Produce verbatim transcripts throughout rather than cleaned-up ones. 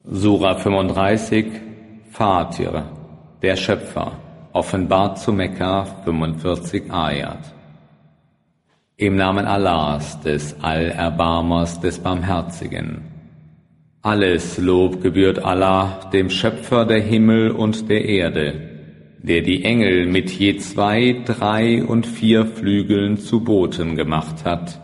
Sura fünfunddreißig, Fatir, der Schöpfer, offenbart zu Mekka, fünfundvierzig Ayat. Im Namen Allahs, des Allerbarmers, des Barmherzigen. Alles Lob gebührt Allah, dem Schöpfer der Himmel und der Erde, der die Engel mit je zwei, drei und vier Flügeln zu Booten gemacht hat.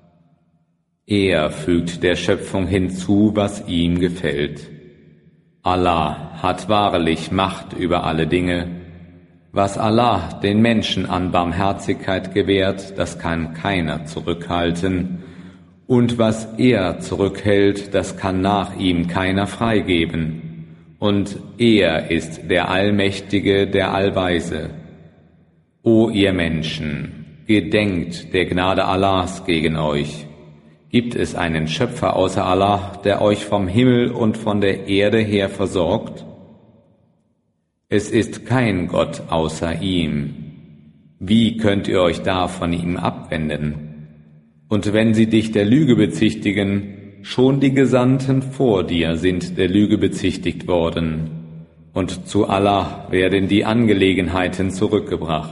Er fügt der Schöpfung hinzu, was ihm gefällt. Allah hat wahrlich Macht über alle Dinge. Was Allah den Menschen an Barmherzigkeit gewährt, das kann keiner zurückhalten. Und was er zurückhält, das kann nach ihm keiner freigeben. Und er ist der Allmächtige, der Allweise. O ihr Menschen, gedenkt der Gnade Allahs gegen euch. Gibt es einen Schöpfer außer Allah, der euch vom Himmel und von der Erde her versorgt? Es ist kein Gott außer ihm. Wie könnt ihr euch da von ihm abwenden? Und wenn sie dich der Lüge bezichtigen, schon die Gesandten vor dir sind der Lüge bezichtigt worden, und zu Allah werden die Angelegenheiten zurückgebracht.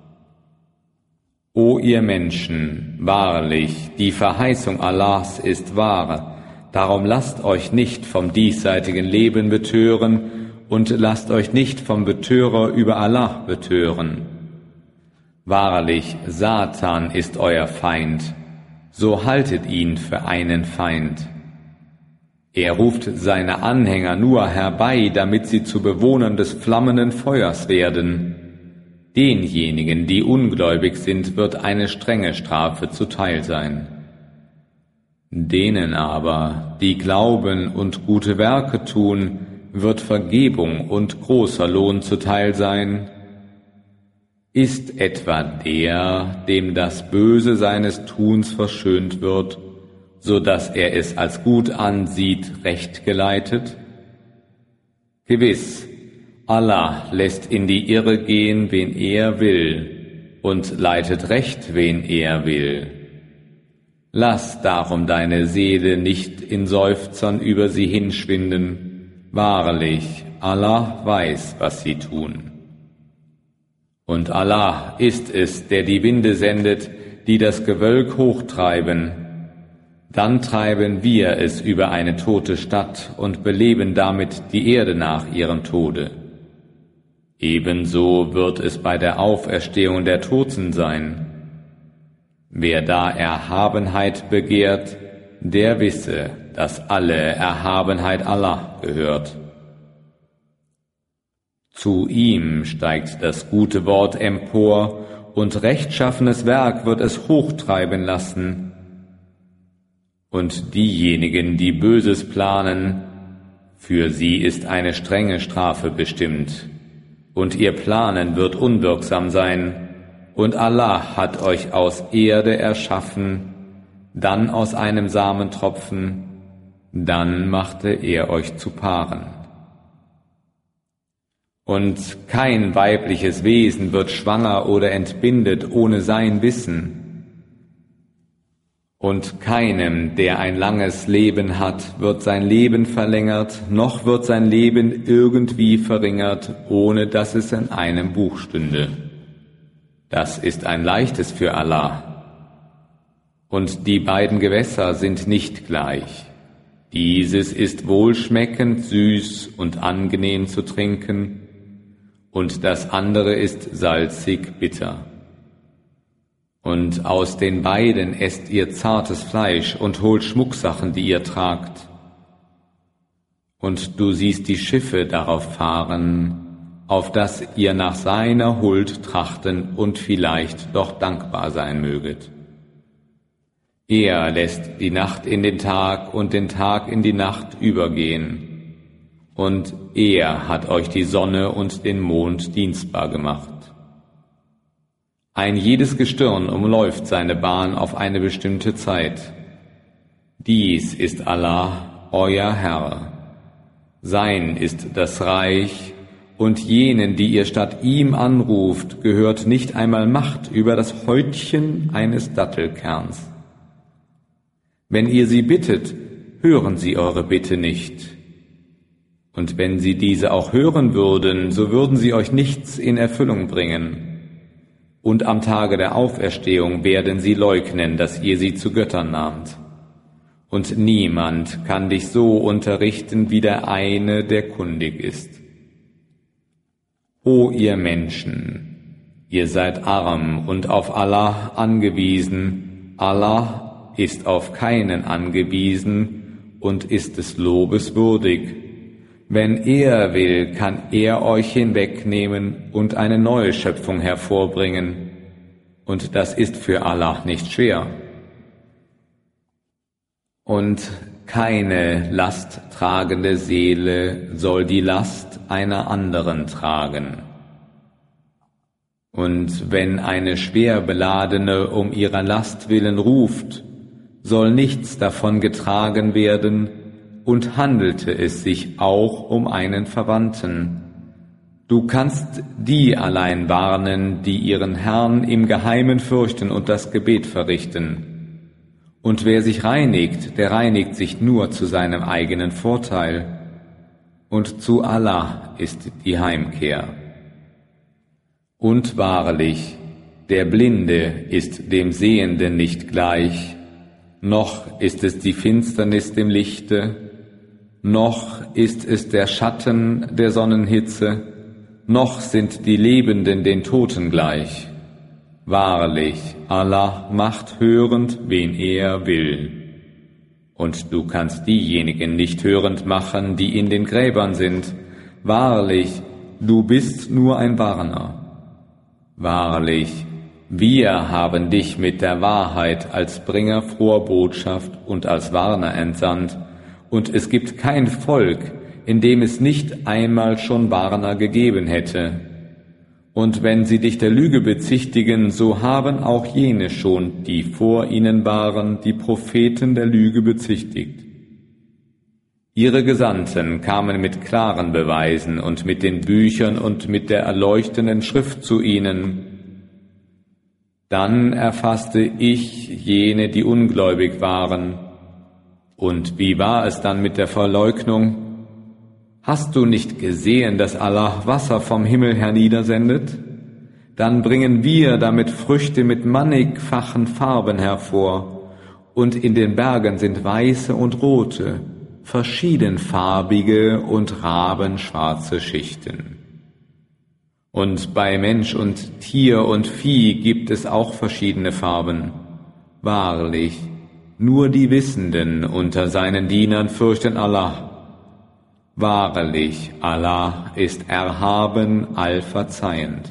O ihr Menschen, wahrlich, die Verheißung Allahs ist wahr, darum lasst euch nicht vom diesseitigen Leben betören und lasst euch nicht vom Betörer über Allah betören. Wahrlich, Satan ist euer Feind, so haltet ihn für einen Feind. Er ruft seine Anhänger nur herbei, damit sie zu Bewohnern des flammenden Feuers werden. Denjenigen, die ungläubig sind, wird eine strenge Strafe zuteil sein. Denen aber, die glauben und gute Werke tun, wird Vergebung und großer Lohn zuteil sein. Ist etwa der, dem das Böse seines Tuns verschönt wird, so dass er es als gut ansieht, recht geleitet? Gewiss, Allah lässt in die Irre gehen, wen er will, und leitet recht, wen er will. Lass darum deine Seele nicht in Seufzern über sie hinschwinden. Wahrlich, Allah weiß, was sie tun. Und Allah ist es, der die Winde sendet, die das Gewölk hochtreiben. Dann treiben wir es über eine tote Stadt und beleben damit die Erde nach ihrem Tode. Ebenso wird es bei der Auferstehung der Toten sein. Wer da Erhabenheit begehrt, der wisse, dass alle Erhabenheit Allah gehört. Zu ihm steigt das gute Wort empor, und rechtschaffenes Werk wird es hochtreiben lassen. Und diejenigen, die Böses planen, für sie ist eine strenge Strafe bestimmt. Und ihr Planen wird unwirksam sein, und Allah hat euch aus Erde erschaffen, dann aus einem Samentropfen, dann machte er euch zu Paaren. Und kein weibliches Wesen wird schwanger oder entbindet ohne sein Wissen. Und keinem, der ein langes Leben hat, wird sein Leben verlängert, noch wird sein Leben irgendwie verringert, ohne dass es in einem Buch stünde. Das ist ein leichtes für Allah. Und die beiden Gewässer sind nicht gleich. Dieses ist wohlschmeckend, süß und angenehm zu trinken, und das andere ist salzig, bitter. Und aus den beiden esst ihr zartes Fleisch und holt Schmucksachen, die ihr tragt. Und du siehst die Schiffe darauf fahren, auf dass ihr nach seiner Huld trachten und vielleicht doch dankbar sein möget. Er lässt die Nacht in den Tag und den Tag in die Nacht übergehen. Und er hat euch die Sonne und den Mond dienstbar gemacht. Ein jedes Gestirn umläuft seine Bahn auf eine bestimmte Zeit. Dies ist Allah, euer Herr. Sein ist das Reich, und jenen, die ihr statt ihm anruft, gehört nicht einmal Macht über das Häutchen eines Dattelkerns. Wenn ihr sie bittet, hören sie eure Bitte nicht. Und wenn sie diese auch hören würden, so würden sie euch nichts in Erfüllung bringen. Und am Tage der Auferstehung werden sie leugnen, dass ihr sie zu Göttern nahmt. Und niemand kann dich so unterrichten wie der eine, der kundig ist. O ihr Menschen, ihr seid arm und auf Allah angewiesen. Allah ist auf keinen angewiesen und ist des Lobes würdig. Wenn er will, kann er euch hinwegnehmen und eine neue Schöpfung hervorbringen. Und das ist für Allah nicht schwer. Und keine lasttragende Seele soll die Last einer anderen tragen. Und wenn eine Schwerbeladene um ihrer Last willen ruft, soll nichts davon getragen werden, und handelte es sich auch um einen Verwandten. Du kannst die allein warnen, die ihren Herrn im Geheimen fürchten und das Gebet verrichten. Und wer sich reinigt, der reinigt sich nur zu seinem eigenen Vorteil. Und zu Allah ist die Heimkehr. Und wahrlich, der Blinde ist dem Sehenden nicht gleich, noch ist es die Finsternis dem Lichte, noch ist es der Schatten der Sonnenhitze, noch sind die Lebenden den Toten gleich. Wahrlich, Allah macht hörend, wen er will. Und du kannst diejenigen nicht hörend machen, die in den Gräbern sind. Wahrlich, du bist nur ein Warner. Wahrlich, wir haben dich mit der Wahrheit als Bringer froher Botschaft und als Warner entsandt, und es gibt kein Volk, in dem es nicht einmal schon Warner gegeben hätte. Und wenn sie dich der Lüge bezichtigen, so haben auch jene schon, die vor ihnen waren, die Propheten der Lüge bezichtigt. Ihre Gesandten kamen mit klaren Beweisen und mit den Büchern und mit der erleuchtenden Schrift zu ihnen. Dann erfasste ich jene, die ungläubig waren. Und wie war es dann mit der Verleugnung? Hast du nicht gesehen, dass Allah Wasser vom Himmel herniedersendet? Dann bringen wir damit Früchte mit mannigfachen Farben hervor, und in den Bergen sind weiße und rote, verschiedenfarbige und rabenschwarze Schichten. Und bei Mensch und Tier und Vieh gibt es auch verschiedene Farben. Wahrlich, nur die Wissenden unter seinen Dienern fürchten Allah. Wahrlich, Allah ist erhaben, allverzeihend.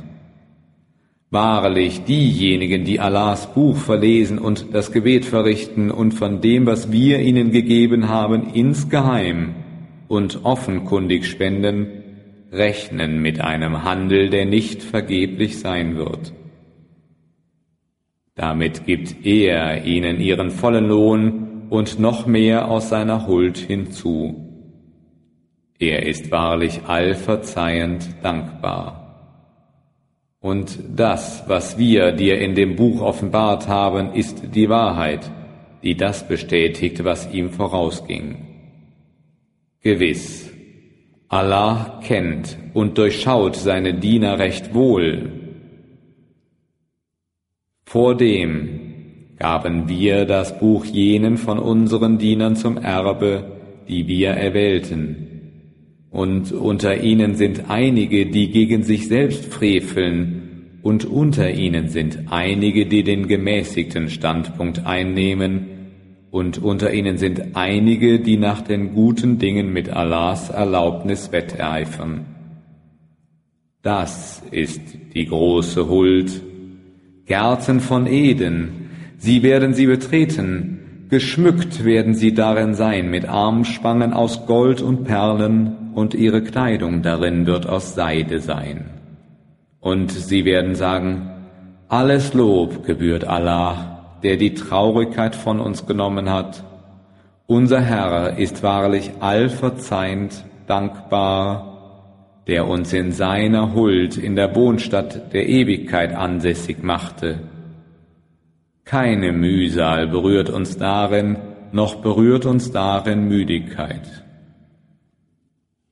Wahrlich, diejenigen, die Allahs Buch verlesen und das Gebet verrichten und von dem, was wir ihnen gegeben haben, insgeheim und offenkundig spenden, rechnen mit einem Handel, der nicht vergeblich sein wird. Damit gibt er ihnen ihren vollen Lohn und noch mehr aus seiner Huld hinzu. Er ist wahrlich allverzeihend dankbar. Und das, was wir dir in dem Buch offenbart haben, ist die Wahrheit, die das bestätigt, was ihm vorausging. Gewiss, Allah kennt und durchschaut seine Diener recht wohl. Vordem gaben wir das Buch jenen von unseren Dienern zum Erbe, die wir erwählten. Und unter ihnen sind einige, die gegen sich selbst freveln, und unter ihnen sind einige, die den gemäßigten Standpunkt einnehmen, und unter ihnen sind einige, die nach den guten Dingen mit Allahs Erlaubnis wetteifern. Das ist die große Huld. Gärten von Eden, sie werden sie betreten, geschmückt werden sie darin sein mit Armspangen aus Gold und Perlen, und ihre Kleidung darin wird aus Seide sein. Und sie werden sagen, alles Lob gebührt Allah, der die Traurigkeit von uns genommen hat. Unser Herr ist wahrlich allverzeihend, dankbar, der uns in seiner Huld in der Wohnstadt der Ewigkeit ansässig machte. Keine Mühsal berührt uns darin, noch berührt uns darin Müdigkeit.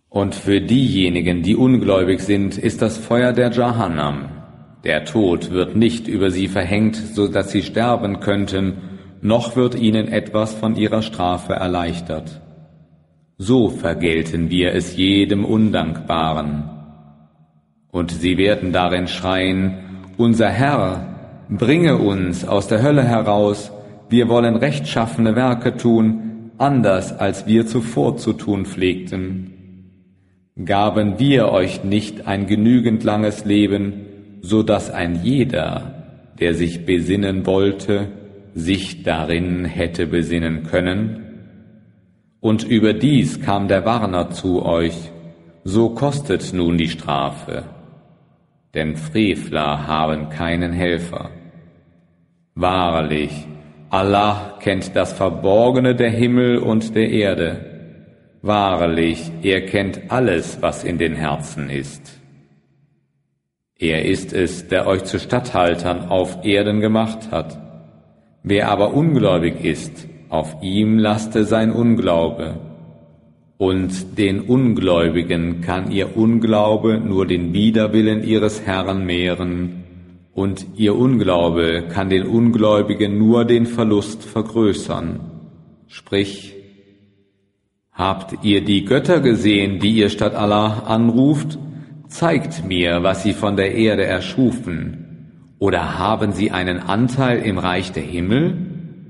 Und für diejenigen, die ungläubig sind, ist das Feuer der Jahannam. Der Tod wird nicht über sie verhängt, so dass sie sterben könnten, noch wird ihnen etwas von ihrer Strafe erleichtert. So vergelten wir es jedem Undankbaren. Und sie werden darin schreien, unser Herr, bringe uns aus der Hölle heraus, wir wollen rechtschaffene Werke tun, anders als wir zuvor zu tun pflegten. Gaben wir euch nicht ein genügend langes Leben, so dass ein jeder, der sich besinnen wollte, sich darin hätte besinnen können? Und überdies kam der Warner zu euch, so kostet nun die Strafe. Denn Frevler haben keinen Helfer. Wahrlich, Allah kennt das Verborgene der Himmel und der Erde. Wahrlich, er kennt alles, was in den Herzen ist. Er ist es, der euch zu Statthaltern auf Erden gemacht hat. Wer aber ungläubig ist, auf ihm laste sein Unglaube. Und den Ungläubigen kann ihr Unglaube nur den Widerwillen ihres Herrn mehren, und ihr Unglaube kann den Ungläubigen nur den Verlust vergrößern. Sprich, habt ihr die Götter gesehen, die ihr statt Allah anruft? Zeigt mir, was sie von der Erde erschufen. Oder haben sie einen Anteil im Reich der Himmel?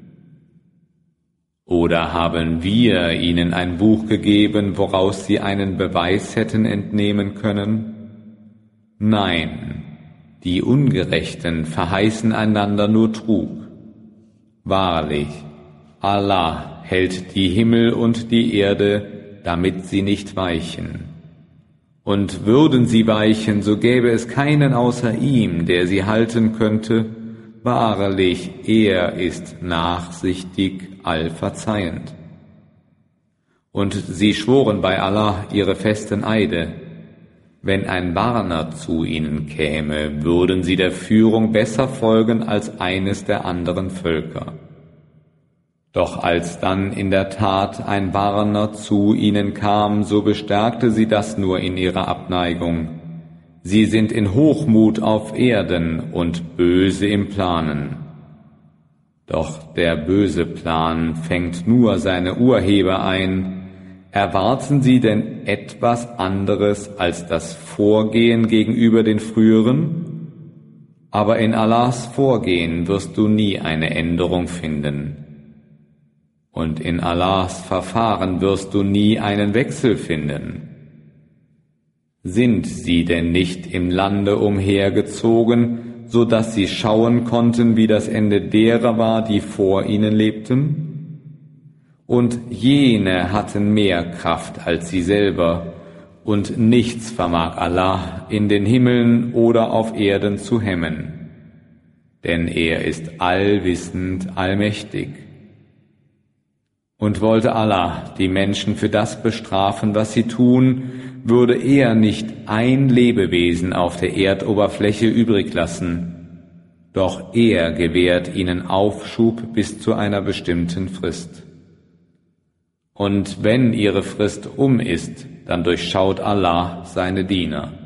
Oder haben wir ihnen ein Buch gegeben, woraus sie einen Beweis hätten entnehmen können? Nein, die Ungerechten verheißen einander nur Trug. Wahrlich, Allah hält die Himmel und die Erde, damit sie nicht weichen. Und würden sie weichen, so gäbe es keinen außer ihm, der sie halten könnte. Wahrlich, er ist nachsichtig, allverzeihend. Und sie schworen bei Allah ihre festen Eide. Wenn ein Warner zu ihnen käme, würden sie der Führung besser folgen als eines der anderen Völker. Doch als dann in der Tat ein Warner zu ihnen kam, so bestärkte sie das nur in ihrer Abneigung. Sie sind in Hochmut auf Erden und böse im Planen. Doch der böse Plan fängt nur seine Urheber ein. Erwarten sie denn etwas anderes als das Vorgehen gegenüber den früheren? Aber in Allahs Vorgehen wirst du nie eine Änderung finden. Und in Allahs Verfahren wirst du nie einen Wechsel finden. Sind sie denn nicht im Lande umhergezogen, so dass sie schauen konnten, wie das Ende derer war, die vor ihnen lebten? Und jene hatten mehr Kraft als sie selber, und nichts vermag Allah in den Himmeln oder auf Erden zu hemmen. Denn er ist allwissend, allmächtig. Und wollte Allah die Menschen für das bestrafen, was sie tun, würde er nicht ein Lebewesen auf der Erdoberfläche übrig lassen. Doch er gewährt ihnen Aufschub bis zu einer bestimmten Frist. Und wenn ihre Frist um ist, dann durchschaut Allah seine Diener.